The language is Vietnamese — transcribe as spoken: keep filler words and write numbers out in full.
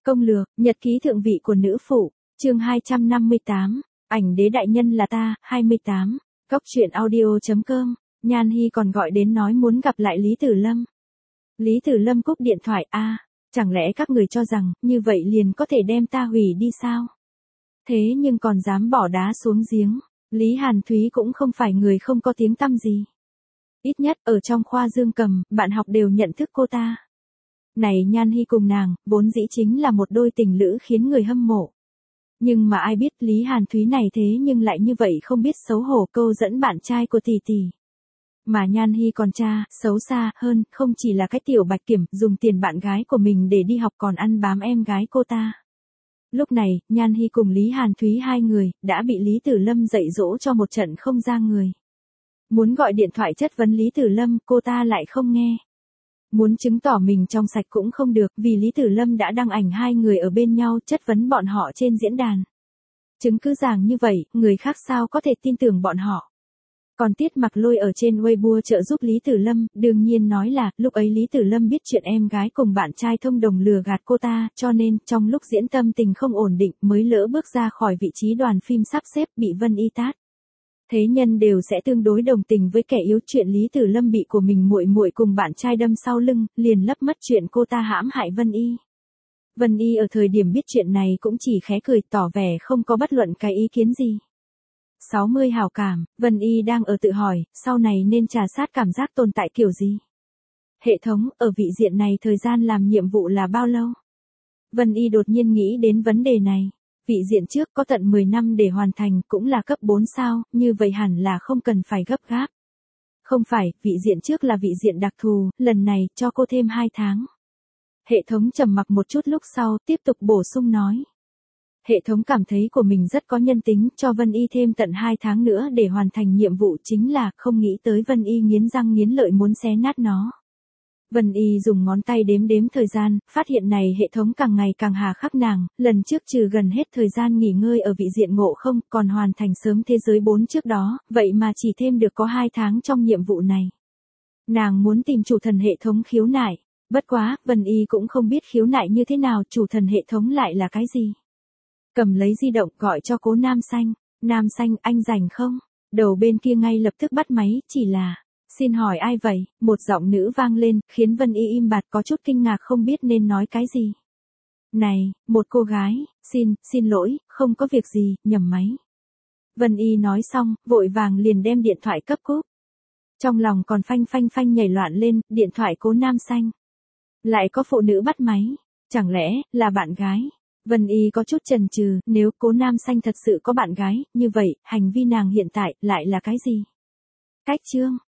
Công lược, nhật ký thượng vị của nữ phụ, chương hai trăm năm mươi tám, ảnh đế đại nhân là ta, hai mươi tám, góc truyện audio.com, Nhan Hi còn gọi đến nói muốn gặp lại Lý Tử Lâm. Lý Tử Lâm cúp điện thoại, a, à, chẳng lẽ các người cho rằng, như vậy liền có thể đem ta hủy đi sao? Thế nhưng còn dám bỏ đá xuống giếng, Lý Hàn Thúy cũng không phải người không có tiếng tăm gì. Ít nhất ở trong khoa Dương Cầm, bạn học đều nhận thức cô ta. Này Nhan Hi cùng nàng, vốn dĩ chính là một đôi tình lữ khiến người hâm mộ. Nhưng mà ai biết Lý Hàn Thúy này thế nhưng lại như vậy không biết xấu hổ câu dẫn bạn trai của tỷ tỷ. Mà Nhan Hi còn cha, xấu xa hơn, không chỉ là cái tiểu bạch kiểm, dùng tiền bạn gái của mình để đi học còn ăn bám em gái cô ta. Lúc này, Nhan Hi cùng Lý Hàn Thúy hai người, đã bị Lý Tử Lâm dạy dỗ cho một trận không ra người. Muốn gọi điện thoại chất vấn Lý Tử Lâm, cô ta lại không nghe. Muốn chứng tỏ mình trong sạch cũng không được, vì Lý Tử Lâm đã đăng ảnh hai người ở bên nhau chất vấn bọn họ trên diễn đàn. Chứng cứ ràng như vậy, người khác sao có thể tin tưởng bọn họ. Còn Tiết Mặc Lôi ở trên Weibo trợ giúp Lý Tử Lâm, đương nhiên nói là, lúc ấy Lý Tử Lâm biết chuyện em gái cùng bạn trai thông đồng lừa gạt cô ta, cho nên, trong lúc diễn tâm tình không ổn định, mới lỡ bước ra khỏi vị trí đoàn phim sắp xếp, bị Vân Y tát. Thế nhân đều sẽ tương đối đồng tình với kẻ yếu, chuyện Lý Tử Lâm bị của mình muội muội cùng bạn trai đâm sau lưng, liền lấp mất chuyện cô ta hãm hại Vân Y. Vân Y ở thời điểm biết chuyện này cũng chỉ khẽ cười, tỏ vẻ không có bất luận cái ý kiến gì. sáu mươi hảo cảm, Vân Y đang ở tự hỏi, sau này nên trà sát cảm giác tồn tại kiểu gì? Hệ thống, ở vị diện này thời gian làm nhiệm vụ là bao lâu? Vân Y đột nhiên nghĩ đến vấn đề này. Vị diện trước có tận mười năm để hoàn thành, cũng là cấp bốn sao, như vậy hẳn là không cần phải gấp gáp. Không phải, vị diện trước là vị diện đặc thù, lần này, cho cô thêm hai tháng. Hệ thống trầm mặc một chút lúc sau, tiếp tục bổ sung nói. Hệ thống cảm thấy của mình rất có nhân tính, cho Vân Y thêm tận hai tháng nữa để hoàn thành nhiệm vụ, chính là không nghĩ tới Vân Y nghiến răng nghiến lợi muốn xé nát nó. Vân Y dùng ngón tay đếm đếm thời gian, phát hiện này hệ thống càng ngày càng hà khắc nàng, lần trước trừ gần hết thời gian nghỉ ngơi ở vị diện ngộ không, còn hoàn thành sớm thế giới bốn trước đó, vậy mà chỉ thêm được có hai tháng trong nhiệm vụ này. Nàng muốn tìm chủ thần hệ thống khiếu nại, bất quá, Vân Y cũng không biết khiếu nại như thế nào, chủ thần hệ thống lại là cái gì. Cầm lấy di động gọi cho cố Nam Xanh, Nam Xanh anh rảnh không? Đầu bên kia ngay lập tức bắt máy, chỉ là... Xin hỏi ai vậy? Một giọng nữ vang lên, khiến Vân Y im bặt có chút kinh ngạc không biết nên nói cái gì. Này, một cô gái, xin, xin lỗi, không có việc gì, nhầm máy. Vân Y nói xong, vội vàng liền đem điện thoại cấp cúp. Trong lòng còn phanh phanh phanh nhảy loạn lên, điện thoại cố Nam Xanh. Lại có phụ nữ bắt máy, chẳng lẽ, là bạn gái? Vân Y có chút chần chừ, nếu cố Nam Xanh thật sự có bạn gái, như vậy, hành vi nàng hiện tại, lại là cái gì? Cách chương.